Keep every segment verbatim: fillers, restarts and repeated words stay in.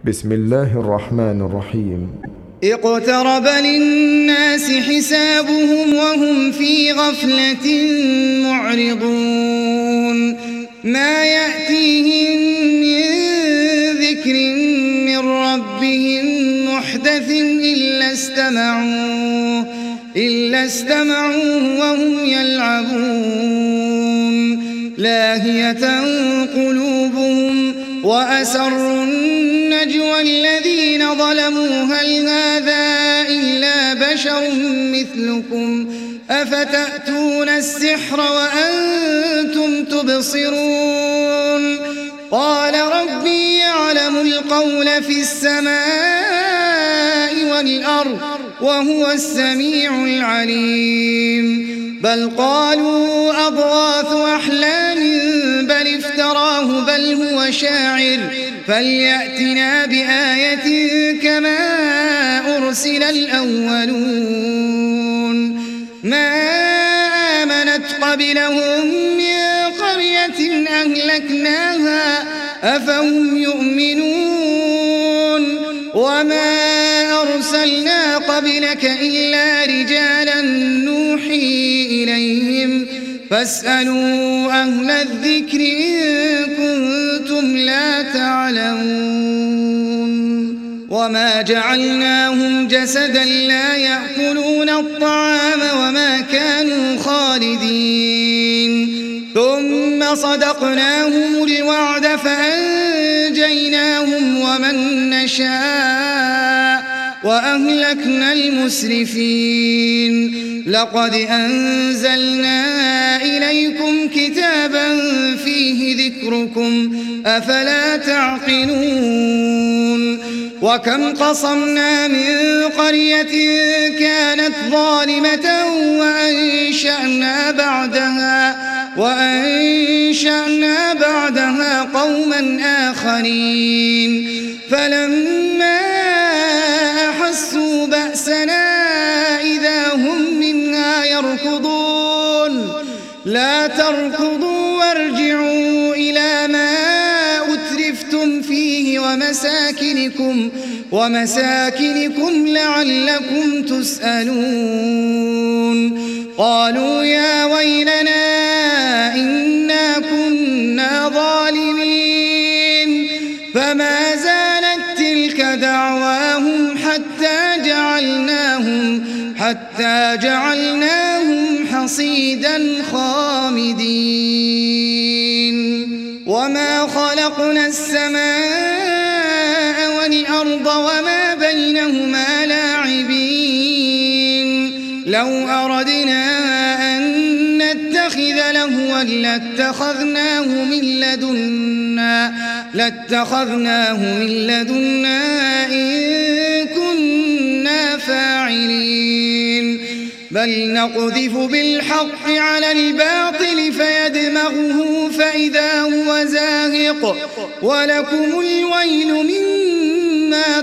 بسم الله الرحمن الرحيم. اقترب للناس حسابهم وهم في غفلة معرضون ما يأتيهم من ذكر من ربهم محدث إلا استمعوه إلا استمعوه وهم يلعبون لاهية قلوبهم وأسروا النجوى الذين ظلموا هل هذا إلا بشر مثلكم أفتأتون السحر وأنتم تبصرون قال ربي يعلم القول في السماء والأرض وهو السميع العليم بل قالوا أضغاث أحلام بل افتراه بل هو شاعر فليأتنا بآية كما أرسل الأولون ما آمنت قبلهم من قرية أهلكناها أفهم يؤمنون وما أرسلنا قبلك إلا رجالا نوحي إليهم فاسألوا أهل الذكر إن كنتم لا تعلمون وما جعلناهم جسدا لا يأكلون الطعام وما كانوا خالدين ثم صدقناهم الوعد فأنجيناهم ومن نشاء وأهلكنا المسرفين لقد أنزلنا إليكم كتابا فيه ذكركم أفلا تعقلون وكم قصمنا من قرية كانت ظالمة وأنشأنا بعدها وأنشأنا بعدها قوما آخرين فلما أحسوا بأسنا إذا هم منها يركضون لا تركضوا وارجعوا إلى ما أترفتم فيه ومساكنكم ومساكنكم لعلكم تسألون قالوا يا ويلنا إنا كنا ظالمين فما زالت تلك دعواهم حتى جعلناهم حتى جعلناهم حصيدا خامدين وما خلقنا السماء والأرض وما بينهما لاعبين لو أردنا أن نتخذ لهوا لاتخذناه من لدنا لاتخذناه من لدنا إن كنا فاعلين بل نقذف بالحق على الباطل فيدمغه فإذا هو زاهق ولكم الويل مما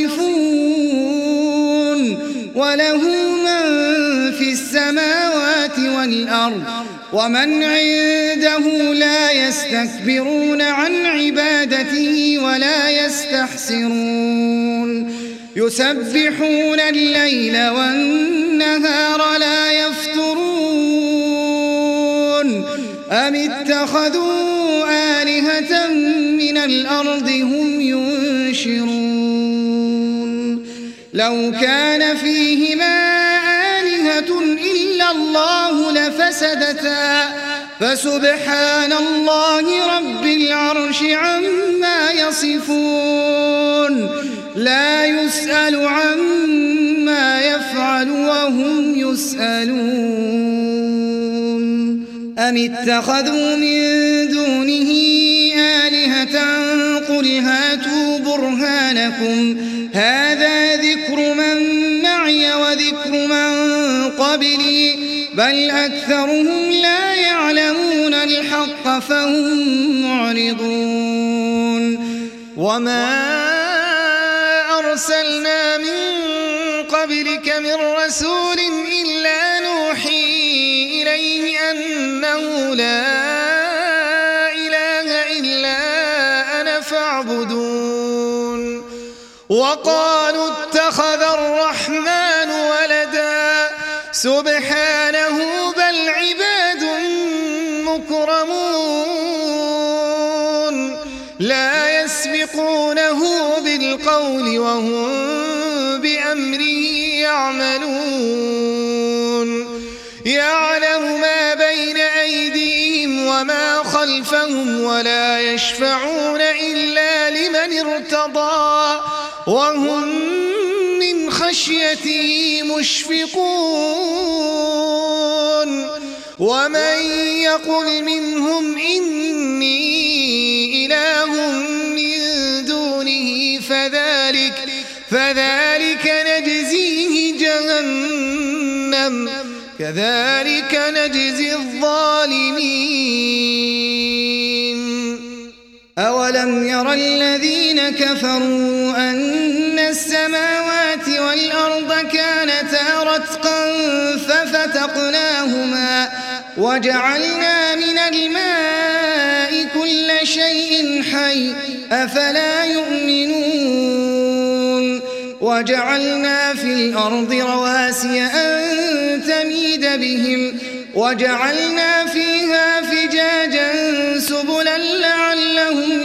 تصفون وله من في السماوات والأرض ومن عنده لا يستكبرون عن عبادته ولا يستحسرون يسبحون الليل والنهار لا يفترون أم اتخذوا آلهة من الأرض هم ينشرون لو كان فيهما آلهة إلا الله لفسدتا فسبحان الله رب العرش عما يصفون لا يسأل عما يفعل وهم يسألون أم اتخذوا من دونه آلهة قل هاتوا برهانكم هذا ذكر من معي وذكر من قبلي بل أكثرهم لا يعلمون الحق فهم معرضون وما أرسلنا من قبلك من رسول إلا نوحي إليه أنه لا إله إلا أنا فاعبدون وقالوا اتخذ الرحمن ولدا سبحانه بل عباد مكرمون لا يسبقونه بالقول وهم بأمره يعملون يعلم ما بين أيديهم وما خلفهم ولا يشفعون إلا لمن ارتضى وهم من خشيته مشفقون ومن يقل منهم إني إله من دونه فذلك, فذلك نجزيه جهنم كذلك نجزي الظالمين أولم ير الذين كفروا أن السماوات والأرض كانتا رتقا ففتقناهما وجعلنا من الماء كل شيء حي أفلا يؤمنون وجعلنا في الأرض رواسي أن تميد بهم وجعلنا فيها فجاجا سبلا لعلهم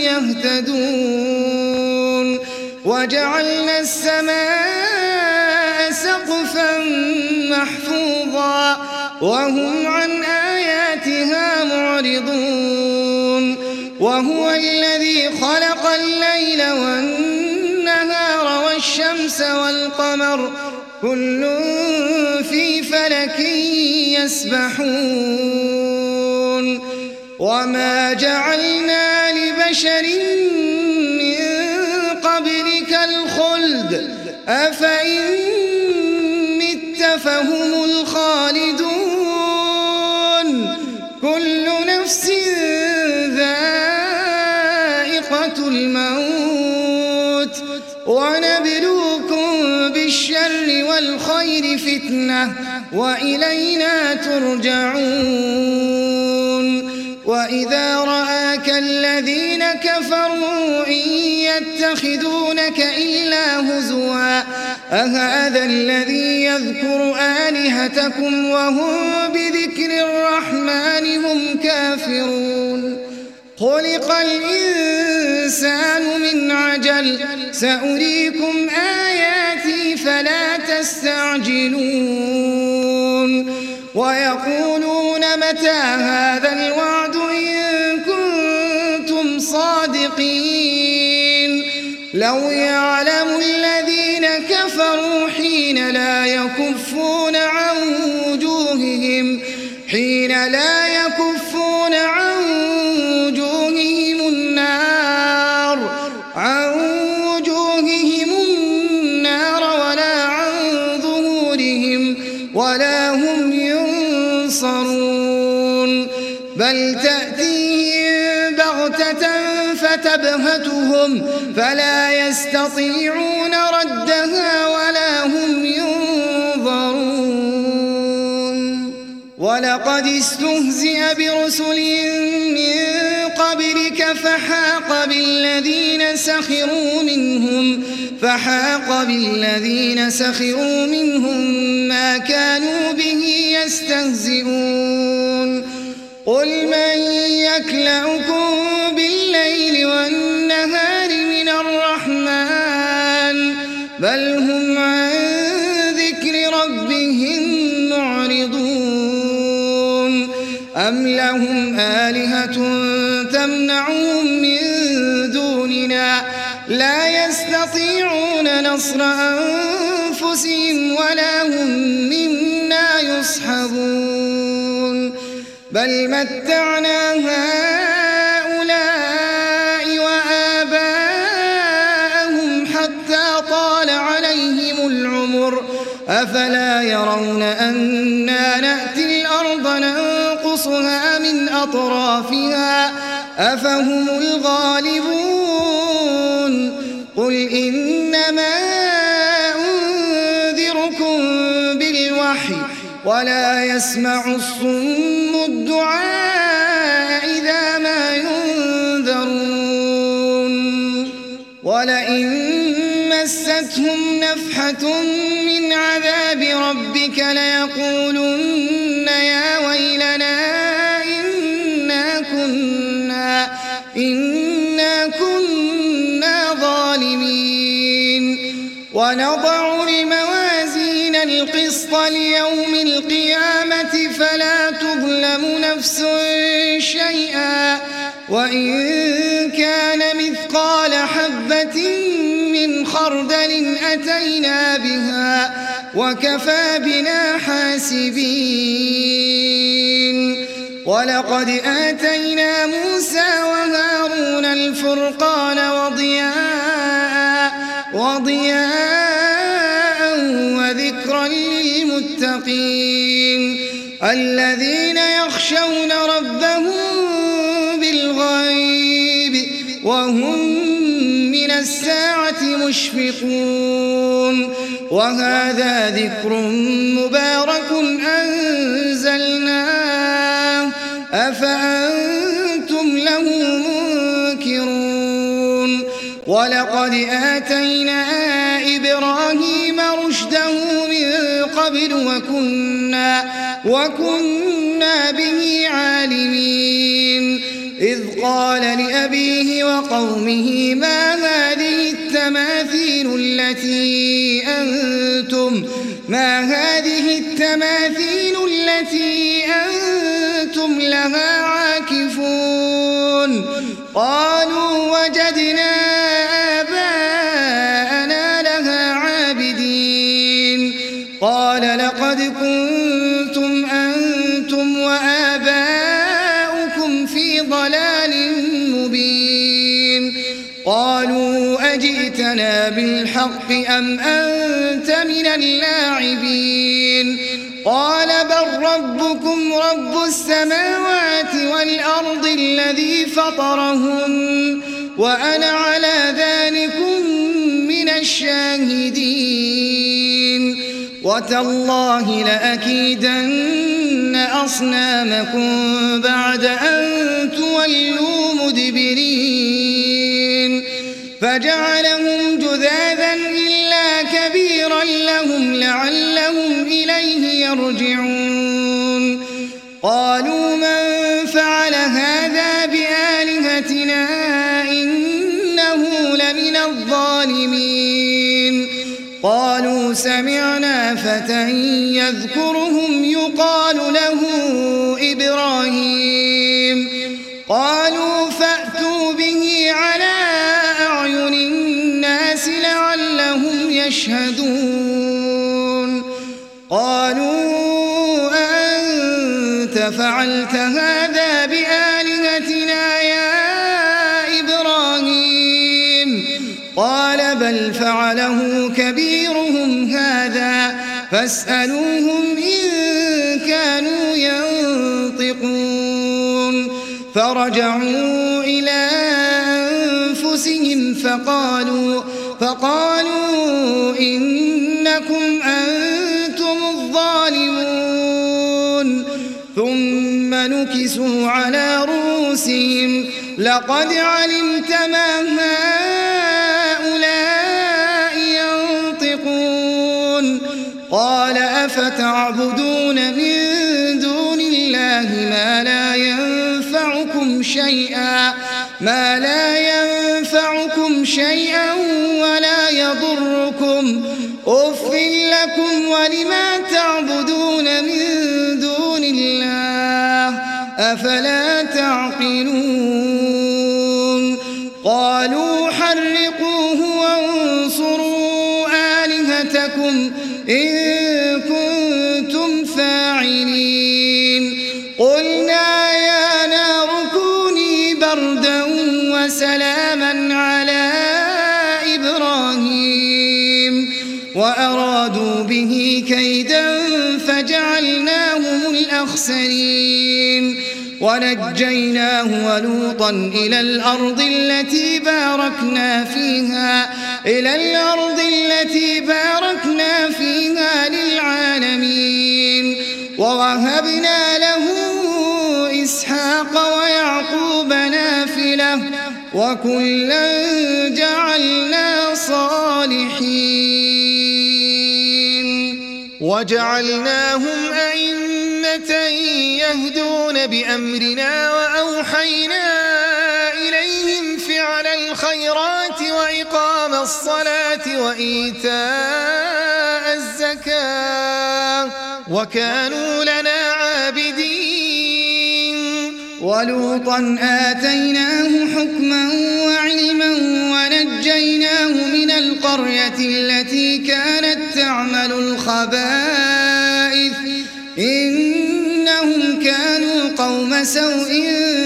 يهتدون وجعلنا السماء سقفا محفوظا وهم عن آياتها معرضون وهو الذي خلق الليل والنهار والشمس والقمر كل في فلك يسبحون وما جعلنا لبشر من قبلك الخلد أفإن مت فهم الخالدون كل نفس ذائقة الموت ونبلوكم بالشر والخير فتنة وإلينا ترجعون وإذا رآك الذين كفروا إن يتخذونك إلا هزوا أهذا الذي يذكر آلهتكم وهم بذكر الرحمن هم كافرون خلق الإنسان من عجل سأريكم آياتي فلا تستعجلون ويقولون متى هذا الوعد إن كنتم صادقين لو يعلم الذين كفروا حين لا يكفون عن وجوههم حين لا يكفون عن وجوههم النار عن وجوههم النار ولا عن ظهورهم ولا هم ينصرون بل تأتيهم بغتة فتبهتهم فلا يستطيعون ردها ولا هم ينظرون ولقد استهزئ برسل من قبلك فحاق بالذين سخروا منهم فحاق بالذين سخروا منهم ما كانوا به يستهزئون قل من يكلؤكم بالليل والنهار من الرحمن بل هم عن ذكر ربهم معرضون أم لهم آلهة تمنعهم من دوننا لا يستطيعون نصر أنفسهم ولا هم منا يصحبون بل متعنا هؤلاء وآباءهم حتى طال عليهم العمر أفلا يرون أنا نأتي الأرض ننقصها من أطرافها أفهم الغالبون قل إنما أنذركم بالوحي ولا يسمع الصم الدعاء إذا ما ينذرون ولئن مستهم نفحة من عذاب ربك ليقولن يا ويلنا إنا كنا إنا كنا ظالمين ونضع الموازين القسط ليوم القيامة فلا تظلم نفس شيئا وإن كان مثقال حبة من خردل أتينا بها وكفى بنا حاسبين ولقد آتينا موسى وهارون الفرقان وضياء وضياء وذكرا للمتقين الذين يخشون ربهم بالغيب وهم من الساعة مشفقون وهذا ذكر مبارك أنزلناه أفأنتم له منكرون ولقد آتينا إبراهيم رشده من قبل وكنا, وكنا به عالمين إذ قال لأبيه وقومه ما هذه التماثيل التي أنتم ما هذه التماثيل التي أنتم لها عاكفون قالوا وجدنا آباءنا لها عابدين قال لقد كنتم أنتم وآباؤكم في ضلال مبين قالوا أجئتنا بالحق أم أنت من اللاعبين قال بل ربكم رب السماوات والأرض الذي فطرهن وأنا على ذلكم من الشاهدين وتالله لأكيدن أصنامكم بعد أن تولوا مدبرين فجعلهم جذاذا إلا كبيرا لهم لعلهم إليه يرجعون قالوا من فعل هذا بآلهتنا إنه لمن الظالمين قالوا سمعنا فتى يذكرهم يقال له إبراهيم قالوا فأتوا به على أعين الناس لعلهم يشهدون قالوا أأنت فعلت هذا بآلهتنا يا إبراهيم قال بل فعله كبيرهم هذا فاسألوهم إن كانوا ينطقون فرجعوا إلى أنفسهم فقالوا فقالوا إنكم أنتم الظالمون ثم نكسوا على رؤوسهم لقد علمت ما هؤلاء ينطقون قال أفتعبدون من دون الله ما لا ينفعكم شيئا ما لا ينفعكم شيئا ولا يضركم أف لكم ولما تعبدون من دون الله أفلا تعقلون قالوا حرقوه وانصروا آلهتكم إن كنتم فاعلين قلنا يا نار كوني بردا وسلاما على إبراهيم وأرادوا به كيدا فجعلناهم الأخسرين ونجيناه ولوطا إلى الأرض التي باركنا فيها إلى الأرض التي باركنا فيها للعالمين ووهبنا له إسحاق ويعقوب نافلة وكلا جعلنا الصالحين وجعلناهم أئمة يهدون بأمرنا وأوحينا إليهم فعل الخيرات وإقام الصلاة وإيتاء الزكاة وكانوا لنا عابدين ولوطا آتيناه حكما وعلما ونجيناه من القرية التي كانت تعمل الخبائث إنهم كانوا قوم سوء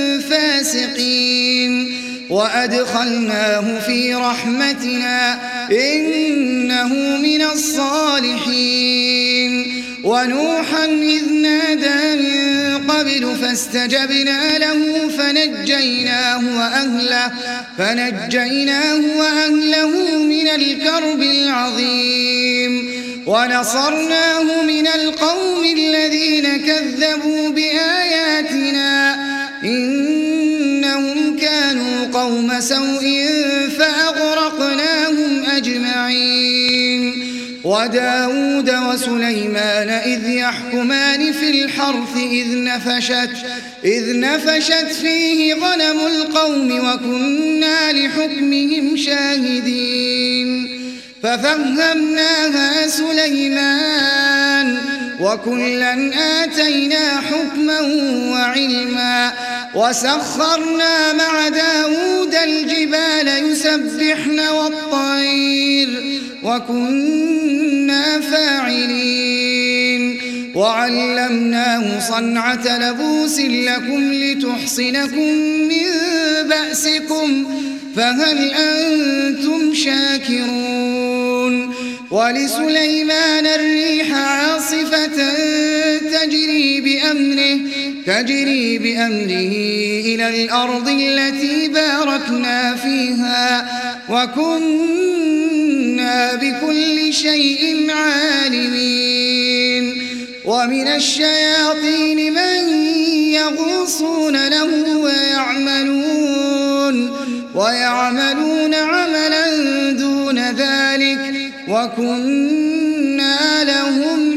فاسقين وأدخلناه في رحمتنا إنه من الصالحين ونوحا إذ نادى من قبل فاستجبنا له فنجيناه وأهله, فنجيناه وأهله من الكرب العظيم ونصرناه من القوم الذين كذبوا بآياتنا إنهم كانوا قوم سوء فأغرقناهم أجمعين وداود وسليمان إذ يحكمان في الحرث إذ نفشت, إذ نفشت فيه غنم القوم وكنا لحكمهم شاهدين ففهمناها سليمان وكلا آتينا حكما وعلما وسخرنا مع داود الجبال يسبحن والطير وكنا فاعلين وعلمناه صنعة لبوس لكم لتحصنكم من بأسكم فهل أنتم شاكرون ولسليمان الريح عاصفة تجري بأمره, تجري بأمره إلى الأرض التي باركنا فيها وكنا بكل شيء عالمين ومن الشياطين من يغوصون له ويعملون, ويعملون عملا دون ذلك وكنا لهم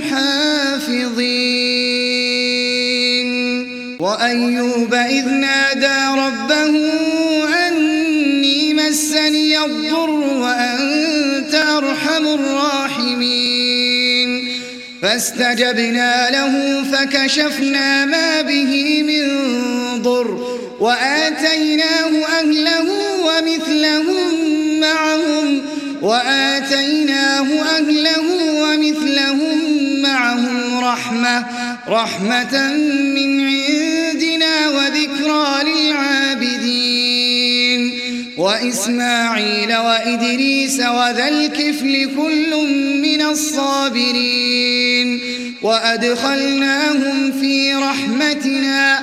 حافظين وأيوب إذ نادى ربه أني مسني الضر وأنت أرحم الراحمين فاستجبنا له فكشفنا ما به من ضر وآتيناه أهله ومثلهم معهم وآتيناه أهله ومثلهم معهم رحمة, رحمة من عندنا وذكرى للعابدين وإسماعيل وإدريس وذا الكفل كل من الصابرين وأدخلناهم في رحمتنا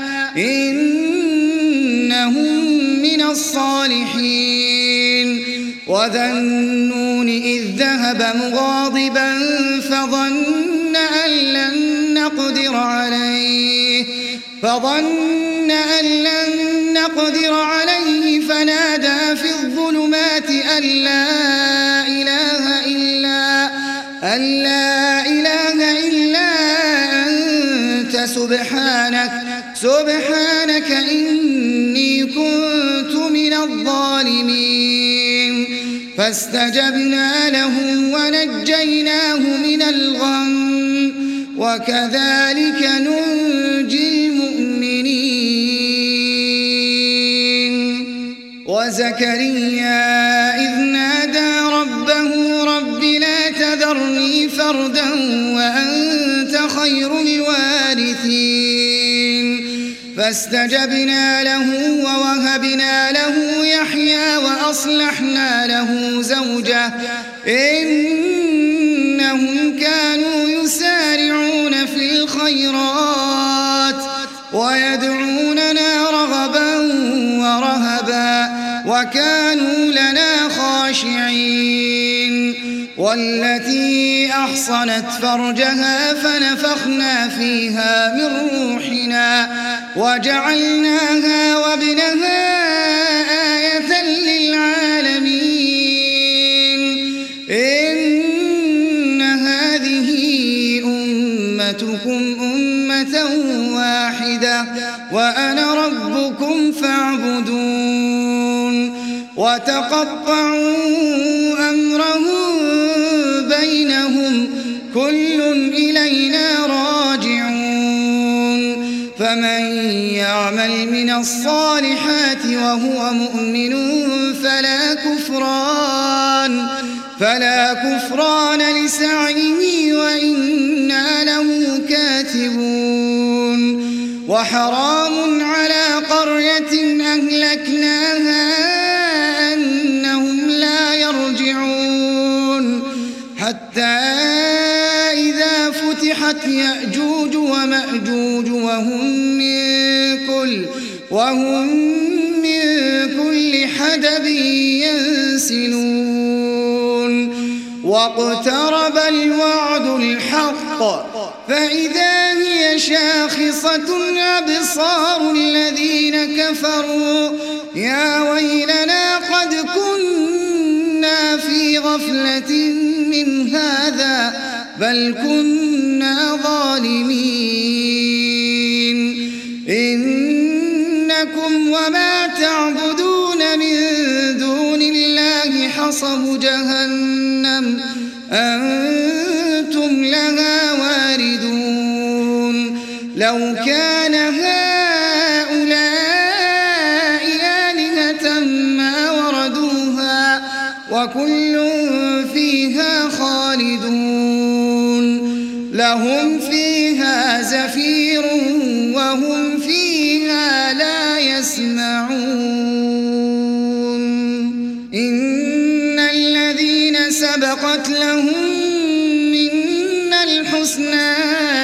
إنهم من الصالحين وذا النون إذ ذهب مغاضبا فظن أن لن نقدر عليه فظن أن لن نقدر عليه فنادى في الظلمات أن لا إله إلا أن لا إله إلا أنت سبحانك سبحانك إني كنت من الظالمين فاستجبنا له ونجيناه من الغم وكذلك ننجي المؤمنين وزكريا إذ نادى ربه رب لا تذرني فردا وأنت خير الوارثين فاستجبنا له ووهبنا له يحيى وأصلحنا له زوجه إنهم كانوا يسارعون في الخيرات ويدعوننا رغبا ورهبا وكانوا لنا خاشعين والتي أحصنت فرجها فنفخنا فيها من روحنا وجعلناها وابنها آية للعالمين أمتكم أمة واحدة وأنا ربكم فاعبدون وتقطعوا أمرهم بينهم كل إلينا راجعون فمن يعمل من الصالحات وهو مؤمن فلا كفران فلا كفران لسعيه وإنا له كاتبون وحرام على قرية أهلكناها أنهم لا يرجعون حتى إذا فتحت يأجوج ومأجوج وهم من كل وهم من كل حدب ينسلون واقترب الوعد الحق فإذا هي شاخصة أبصار الذين كفروا يا ويلنا قد كنا في غفلة من هذا بل كنا ظالمين إنكم وما تعبدون من دون الله حصب جهنم أنتم لها واردون لو كان هؤلاء آلهة ما وردوها وكل فيها خالدون لهم فيها زفير وهم فيها لا يسمعون إن الذين سبقت لهم منا الحسنى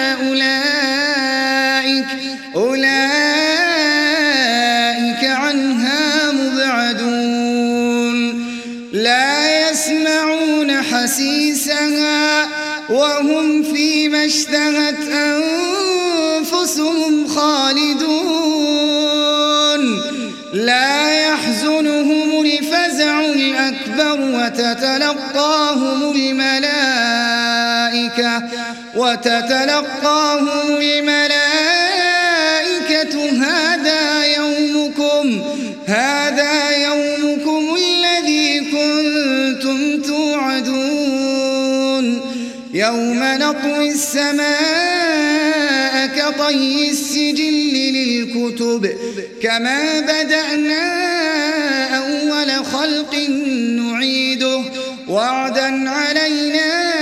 أولئك أولئك عنها مبعدون لا يسمعون حسيسها وهم فيما اشتهت أنفسهم خالدون لا يحزنهم الفزع الأكبر وتتلقاهم الملائكة وتتلقاهم الملائكة هذا يومكم هذا يومكم الذي كنتم توعدون يوم نطوي السماء كطي السجل للكتب كما بدأنا أول خلق نعيده وعدا علينا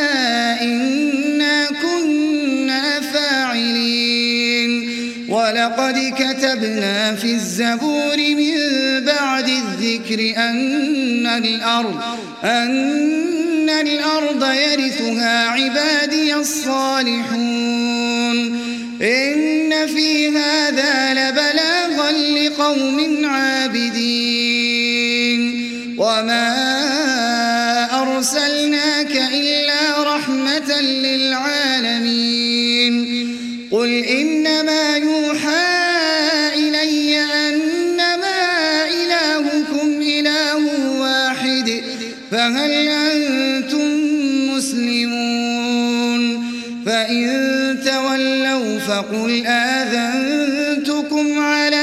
إنا كنا فاعلين ولقد كتبنا في الزبور من بعد الذكر أن الأرض أن الأرض يرثها عبادي الصالحون إن في هذا لبلاغا لقوم عابدين وما أرسلناك إلا رحمة للعالمين قل إنما يوحى إلي أنما إلهكم إله واحد فهل أنتم مسلمون فإن تولوا فقل آذنتكم على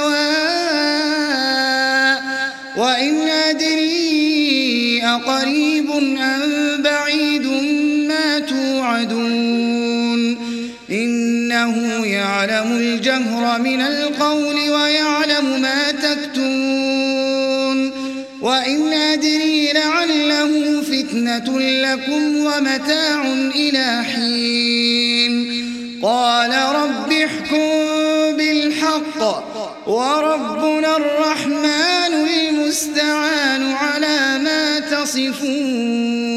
سواء وإن أدري أقريب أم بعيد ما توعدون إنه يعلم الجهر من القول ويعلم ما تكتمون وإن أدري لعله فتنة لكم ومتاع إلى حين قال رب احكم بالحق وربنا الرحمن المستعان على ما تصفون.